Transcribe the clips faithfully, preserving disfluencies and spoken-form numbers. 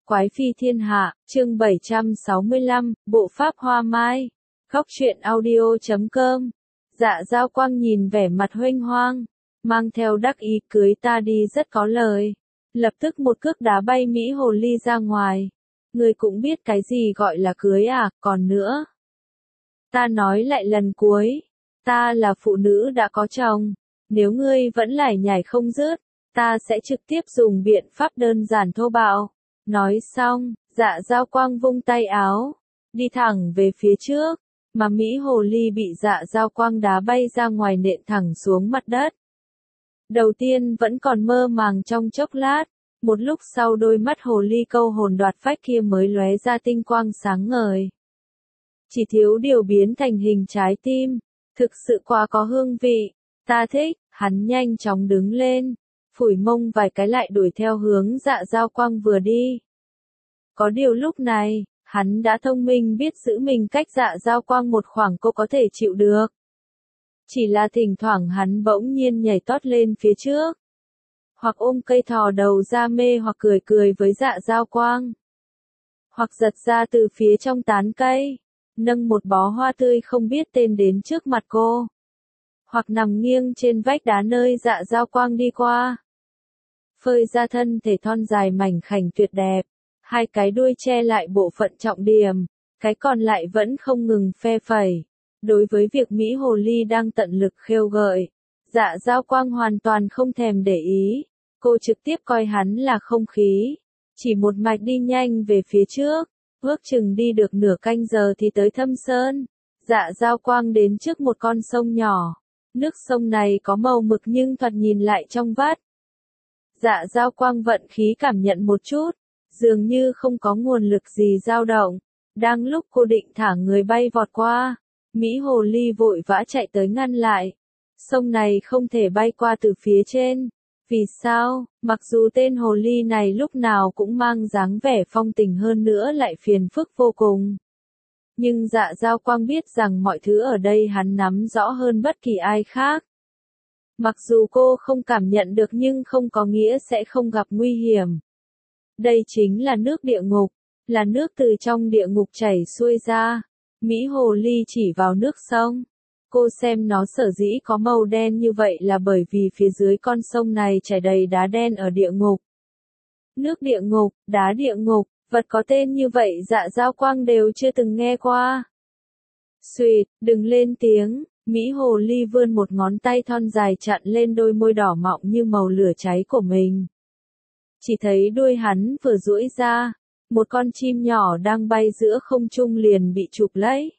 Quái phi thiên hạ, chương bảy trăm sáu mươi lăm, bộ pháp hoa mai. Góc truyện audio chấm com. Dạ Dao Quang nhìn vẻ mặt huênh hoang, mang theo đắc ý cưới ta đi rất có lời. Lập tức một cước đá bay Mỹ hồ ly ra ngoài. Ngươi cũng biết cái gì gọi là cưới à, còn nữa. Ta nói lại lần cuối, ta là phụ nữ đã có chồng. Nếu ngươi vẫn lải nhải không dứt, ta sẽ trực tiếp dùng biện pháp đơn giản thô bạo. Nói xong, Dạ Dao Quang vung tay áo, đi thẳng về phía trước, mà Mỹ hồ ly bị Dạ Dao Quang đá bay ra ngoài nện thẳng xuống mặt đất. Đầu tiên vẫn còn mơ màng trong chốc lát, một lúc sau đôi mắt hồ ly câu hồn đoạt phách kia mới lóe ra tinh quang sáng ngời. Chỉ thiếu điều biến thành hình trái tim, thực sự quá có hương vị, ta thích. Hắn nhanh chóng đứng lên, phủi mông vài cái lại đuổi theo hướng Dạ Dao Quang vừa đi. Có điều lúc này, hắn đã thông minh biết giữ mình cách Dạ Dao Quang một khoảng cô có thể chịu được. Chỉ là thỉnh thoảng hắn bỗng nhiên nhảy tót lên phía trước, hoặc ôm cây thò đầu ra mê hoặc cười cười với Dạ Dao Quang, hoặc giật ra từ phía trong tán cây, nâng một bó hoa tươi không biết tên đến trước mặt cô. Hoặc nằm nghiêng trên vách đá nơi Dạ Dao Quang đi qua. Phơi ra thân thể thon dài mảnh khảnh tuyệt đẹp, hai cái đuôi che lại bộ phận trọng điểm, cái còn lại vẫn không ngừng phe phẩy. Đối với việc Mỹ hồ ly đang tận lực khêu gợi, Dạ Dao Quang hoàn toàn không thèm để ý, cô trực tiếp coi hắn là không khí, chỉ một mạch đi nhanh về phía trước, ước chừng đi được nửa canh giờ thì tới Thâm Sơn. Dạ Dao Quang đến trước một con sông nhỏ. Nước sông này có màu mực nhưng thoạt nhìn lại trong vắt. Dạ Dao Quang vận khí cảm nhận một chút, dường như không có nguồn lực gì dao động. Đang lúc cô định thả người bay vọt qua, Mỹ hồ ly vội vã chạy tới ngăn lại. Sông này không thể bay qua từ phía trên. Vì sao? Mặc dù tên hồ ly này lúc nào cũng mang dáng vẻ phong tình hơn nữa lại phiền phức vô cùng. Nhưng Dạ Dao Quang biết rằng mọi thứ ở đây hắn nắm rõ hơn bất kỳ ai khác. Mặc dù cô không cảm nhận được nhưng không có nghĩa sẽ không gặp nguy hiểm. Đây chính là nước địa ngục, là nước từ trong địa ngục chảy xuôi ra. Mỹ hồ ly chỉ vào nước sông. Cô xem nó sở dĩ có màu đen như vậy là bởi vì phía dưới con sông này chảy đầy đá đen ở địa ngục. Nước địa ngục, đá địa ngục. Vật có tên như vậy Dạ Dao Quang đều chưa từng nghe qua. Xuyệt, đừng lên tiếng, Mỹ hồ ly vươn một ngón tay thon dài chặn lên đôi môi đỏ mọng như màu lửa cháy của mình. Chỉ thấy đuôi hắn vừa duỗi ra, một con chim nhỏ đang bay giữa không trung liền bị chụp lấy.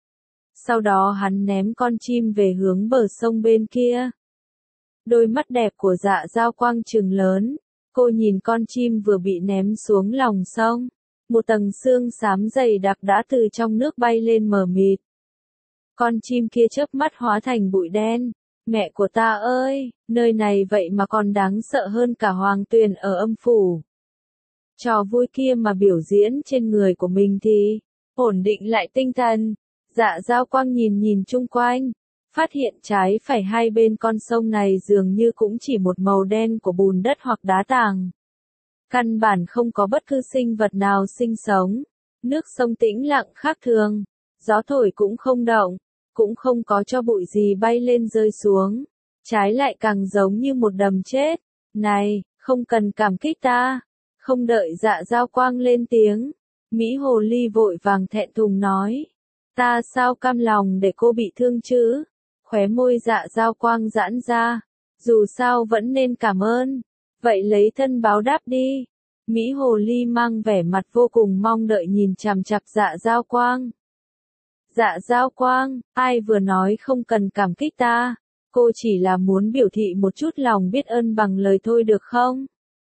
Sau đó hắn ném con chim về hướng bờ sông bên kia. Đôi mắt đẹp của Dạ Dao Quang trừng lớn. Cô nhìn con chim vừa bị ném xuống lòng sông. Một tầng xương xám dày đặc đã từ trong nước bay lên mờ mịt. Con chim kia chớp mắt hóa thành bụi đen. Mẹ của ta ơi, nơi này vậy mà còn đáng sợ hơn cả hoàng tuyền ở âm phủ. Trò vui kia mà biểu diễn trên người của mình thì ổn định lại tinh thần. Dạ Dao Quang nhìn nhìn chung quanh, phát hiện trái phải hai bên con sông này dường như cũng chỉ một màu đen của bùn đất hoặc đá tảng. Căn bản không có bất cứ sinh vật nào sinh sống. Nước sông tĩnh lặng khác thường, gió thổi cũng không động, cũng không có cho bụi gì bay lên rơi xuống. Trái lại càng giống như một đầm chết. Này, không cần cảm kích ta. Không đợi Dạ Dao Quang lên tiếng, Mỹ hồ ly vội vàng thẹn thùng nói. Ta sao cam lòng để cô bị thương chứ? Khóe môi Dạ Dao Quang giãn ra. Dù sao vẫn nên cảm ơn. Vậy lấy thân báo đáp đi. Mỹ hồ ly mang vẻ mặt vô cùng mong đợi nhìn chằm chằm Dạ Dao Quang. Dạ Dao Quang, ai vừa nói không cần cảm kích ta? Cô chỉ là muốn biểu thị một chút lòng biết ơn bằng lời thôi được không?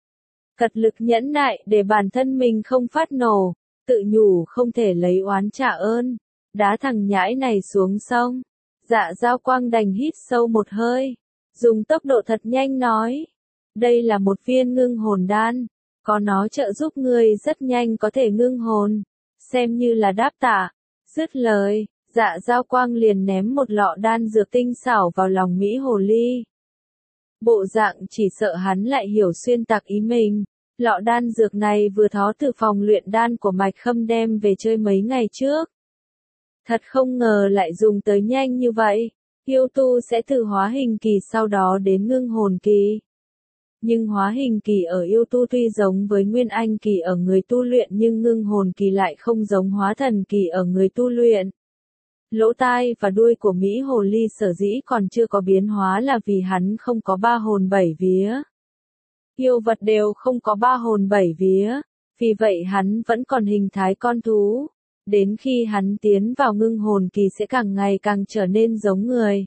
Cật lực nhẫn nại để bản thân mình không phát nổ, tự nhủ không thể lấy oán trả ơn. Đá thằng nhãi này xuống sông. Dạ Dao Quang đành hít sâu một hơi, dùng tốc độ thật nhanh nói. Đây là một viên ngưng hồn đan, có nó trợ giúp ngươi rất nhanh có thể ngưng hồn, xem như là đáp tạ. Dứt lời, Dạ Dao Quang liền ném một lọ đan dược tinh xảo vào lòng Mỹ hồ ly. Bộ dạng chỉ sợ hắn lại hiểu xuyên tạc ý mình, Lọ đan dược này vừa thó từ phòng luyện đan của Mạch Khâm đem về chơi mấy ngày trước. Thật không ngờ lại dùng tới nhanh như vậy. Yêu tu sẽ từ hóa hình kỳ sau đó đến ngưng hồn kỳ. Nhưng hóa hình kỳ ở yêu tu tuy giống với nguyên anh kỳ ở người tu luyện nhưng ngưng hồn kỳ lại không giống hóa thần kỳ ở người tu luyện. Lỗ tai và đuôi của Mỹ Hồ Ly sở dĩ còn chưa có biến hóa là vì hắn không có ba hồn bảy vía. Yêu vật đều không có ba hồn bảy vía, vì vậy hắn vẫn còn hình thái con thú. Đến khi hắn tiến vào ngưng hồn kỳ sẽ càng ngày càng trở nên giống người.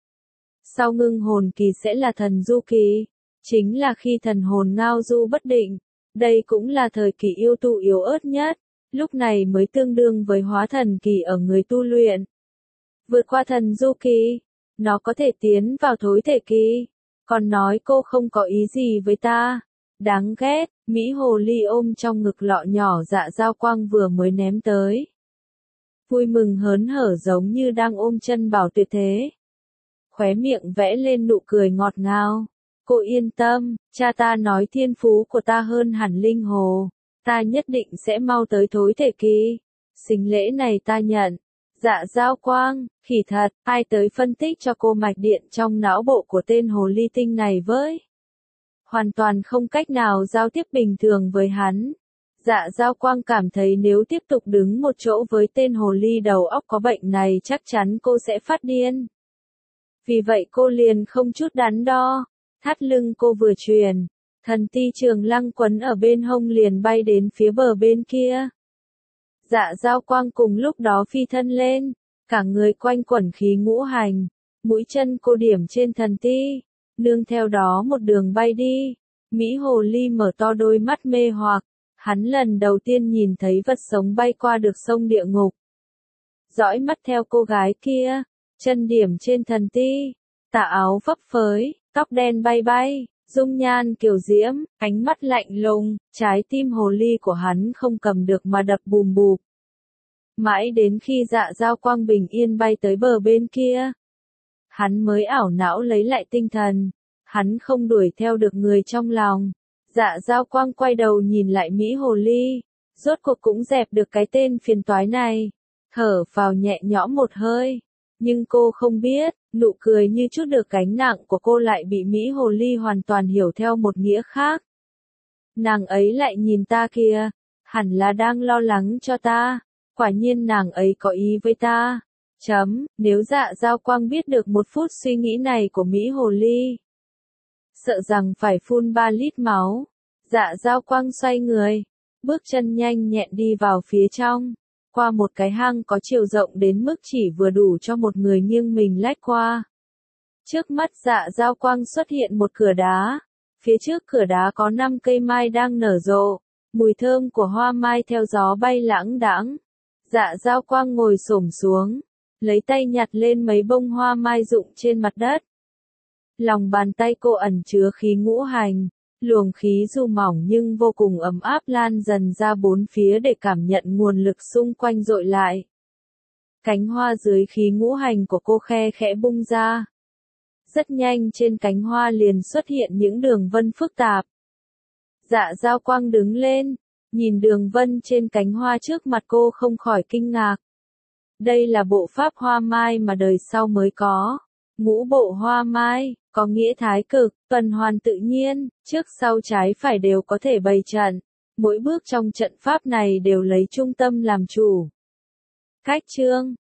Sau ngưng hồn kỳ sẽ là thần du kỳ, chính là khi thần hồn ngao du bất định. Đây cũng là thời kỳ yêu tu yếu ớt nhất, lúc này mới tương đương với hóa thần kỳ ở người tu luyện. Vượt qua thần du kỳ, nó có thể tiến vào thối thể kỳ. Còn nói cô không có ý gì với ta. Đáng ghét, Mỹ Hồ Ly ôm trong ngực lọ nhỏ Dạ Dao Quang vừa mới ném tới. Vui mừng hớn hở giống như đang ôm chân bảo tuyệt thế. Khóe miệng vẽ lên nụ cười ngọt ngào. Cô yên tâm, cha ta nói thiên phú của ta hơn hẳn linh hồ. Ta nhất định sẽ mau tới thối thể kỳ. Xính lễ này ta nhận. Dạ Dao Quang, khỉ thật, ai tới phân tích cho cô mạch điện trong não bộ của tên hồ ly tinh này với. Hoàn toàn không cách nào giao tiếp bình thường với hắn. Dạ Dao Quang cảm thấy nếu tiếp tục đứng một chỗ với tên hồ ly đầu óc có bệnh này chắc chắn cô sẽ phát điên. Vì vậy cô liền không chút đắn đo, thắt lưng cô vừa truyền, thần ti trường lăng quấn ở bên hông liền bay đến phía bờ bên kia. Dạ Dao Quang cùng lúc đó phi thân lên, cả người quanh quẩn khí ngũ hành, mũi chân cô điểm trên thần ti, nương theo đó một đường bay đi. Mỹ Hồ Ly mở to đôi mắt mê hoặc, hắn lần đầu tiên nhìn thấy vật sống bay qua được sông địa ngục. Dõi mắt theo cô gái kia, chân điểm trên thần ti, tà áo phấp phới, tóc đen bay bay, dung nhan kiều diễm, ánh mắt lạnh lùng, trái tim hồ ly của hắn không cầm được mà đập bùm bụp. Mãi đến khi Dạ Dao Quang bình yên bay tới bờ bên kia, hắn mới ảo não lấy lại tinh thần, hắn không đuổi theo được người trong lòng. Dạ Dao Quang quay đầu nhìn lại Mỹ Hồ Ly, rốt cuộc cũng dẹp được cái tên phiền toái này, thở vào nhẹ nhõm một hơi. Nhưng cô không biết, nụ cười như chút được gánh nặng của cô lại bị Mỹ Hồ Ly hoàn toàn hiểu theo một nghĩa khác. Nàng ấy lại nhìn ta kìa, hẳn là đang lo lắng cho ta, quả nhiên nàng ấy có ý với ta. Chấm, nếu Dạ Dao Quang biết được một phút suy nghĩ này của Mỹ Hồ Ly, sợ rằng phải phun ba lít máu. Dạ Dao Quang xoay người, bước chân nhanh nhẹn đi vào phía trong, qua một cái hang có chiều rộng đến mức chỉ vừa đủ cho một người nghiêng mình lách qua. Trước mắt Dạ Dao Quang xuất hiện một cửa đá, phía trước cửa đá có năm cây mai đang nở rộ, mùi thơm của hoa mai theo gió bay lãng đãng. Dạ Dao Quang ngồi xổm xuống, lấy tay nhặt lên mấy bông hoa mai rụng trên mặt đất. Lòng bàn tay cô ẩn chứa khí ngũ hành, luồng khí dù mỏng nhưng vô cùng ấm áp lan dần ra bốn phía để cảm nhận nguồn lực xung quanh dội lại. Cánh hoa dưới khí ngũ hành của cô khe khẽ bung ra. Rất nhanh trên cánh hoa liền xuất hiện những đường vân phức tạp. Dạ Dao Quang đứng lên, nhìn đường vân trên cánh hoa trước mặt cô không khỏi kinh ngạc. Đây là bộ pháp hoa mai mà đời sau mới có. Ngũ bộ hoa mai, có nghĩa thái cực, tuần hoàn tự nhiên, trước sau trái phải đều có thể bày trận. Mỗi bước trong trận pháp này đều lấy trung tâm làm chủ. Cách chương